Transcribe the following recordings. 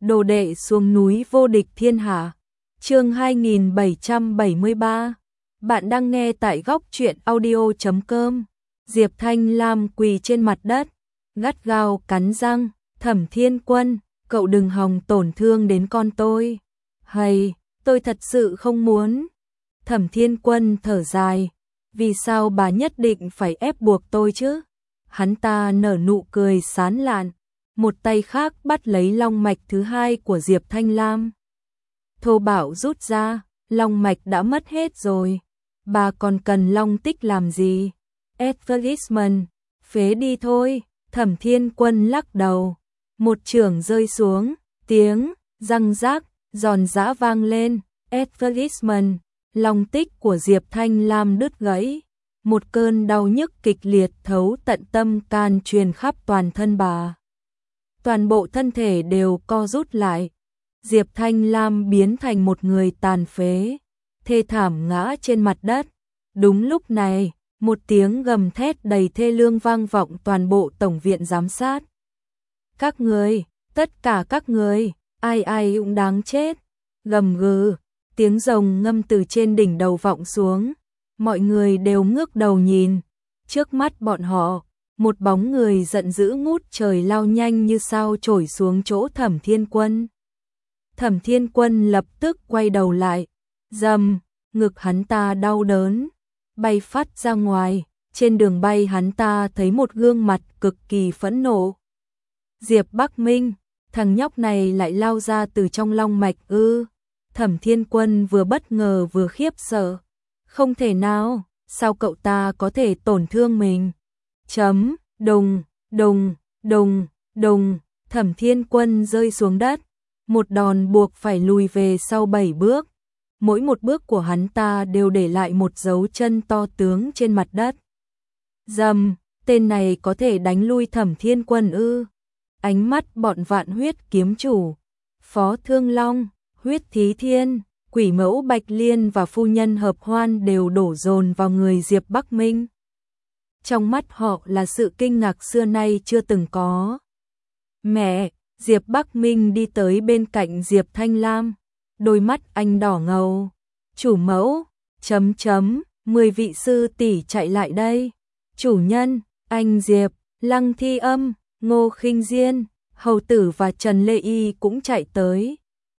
đồ đệ xuống núi vô địch thiên hạ. Chương 2773. Bạn đang nghe tại góc truyện audio.com. Diệp Thanh Lam quỳ trên mặt đất, gắt gao cắn răng, Thẩm Thiên Quân, cậu đừng hòng tổn thương đến con tôi. Hay, tôi thật sự không muốn. Thẩm Thiên Quân thở dài, vì sao bà nhất định phải ép buộc tôi chứ? Hắn ta nở nụ cười sán lạn, một tay khác bắt lấy long mạch thứ hai của Diệp Thanh Lam. Thô bạo rút ra, long mạch đã mất hết rồi, bà còn cần long tích làm gì? Advertisement, phế đi thôi. Thẩm Thiên Quân lắc đầu, một chưởng rơi xuống, tiếng răng rác giòn giã vang lên. Advertisement, long tích của Diệp Thanh Lam đứt gãy, một cơn đau nhức kịch liệt thấu tận tâm can truyền khắp toàn thân bà. Toàn bộ thân thể đều co rút lại, Diệp Thanh Lam biến thành một người tàn phế, thê thảm ngã trên mặt đất. Đúng lúc này, một tiếng gầm thét đầy thê lương vang vọng toàn bộ tổng viện giám sát. Các người, tất cả các người, ai ai cũng đáng chết. Gầm gừ, tiếng rồng ngâm từ trên đỉnh đầu vọng xuống, mọi người đều ngước đầu nhìn. Trước mắt bọn họ, một bóng người giận dữ ngút trời lao nhanh như sao chổi xuống chỗ Thẩm Thiên Quân. Thẩm Thiên Quân lập tức quay đầu lại, rầm, ngực hắn ta đau đớn, bay phát ra ngoài. Trên đường bay hắn ta thấy một gương mặt cực kỳ phẫn nộ. Diệp Bắc Minh, thằng nhóc này lại lao ra từ trong long mạch ư? Thẩm Thiên Quân vừa bất ngờ vừa khiếp sợ. Không thể nào, sao cậu ta có thể tổn thương mình? Chấm, đùng, đùng, đùng, đùng, Thẩm Thiên Quân rơi xuống đất, một đòn buộc phải lùi về sau 7 bước. Mỗi một bước của hắn ta đều để lại một dấu chân to tướng trên mặt đất. Dầm, tên này có thể đánh lui Thẩm Thiên Quân ư? Ánh mắt bọn Vạn Huyết kiếm chủ, Phó Thương Long, Huyết Thí Thiên, Quỷ Mẫu Bạch Liên và phu nhân Hợp Hoan đều đổ dồn vào người Diệp Bắc Minh. Trong mắt họ là sự kinh ngạc xưa nay chưa từng có. Mẹ, Diệp Bắc Minh đi tới bên cạnh Diệp Thanh Lam, đôi mắt anh đỏ ngầu. Chủ mẫu, 10 vị sư tỷ chạy lại đây. Chủ nhân, anh Diệp, Lăng Thi Âm, Ngô Khinh Diên, Hầu Tử và Trần Lê Y cũng chạy tới.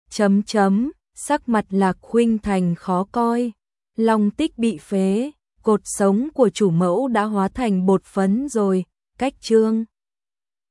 Sắc mặt Lạc Khuynh Thành khó coi. Long tích bị phế, cột sống của chủ mẫu đã hóa thành bột phấn rồi. Cách chương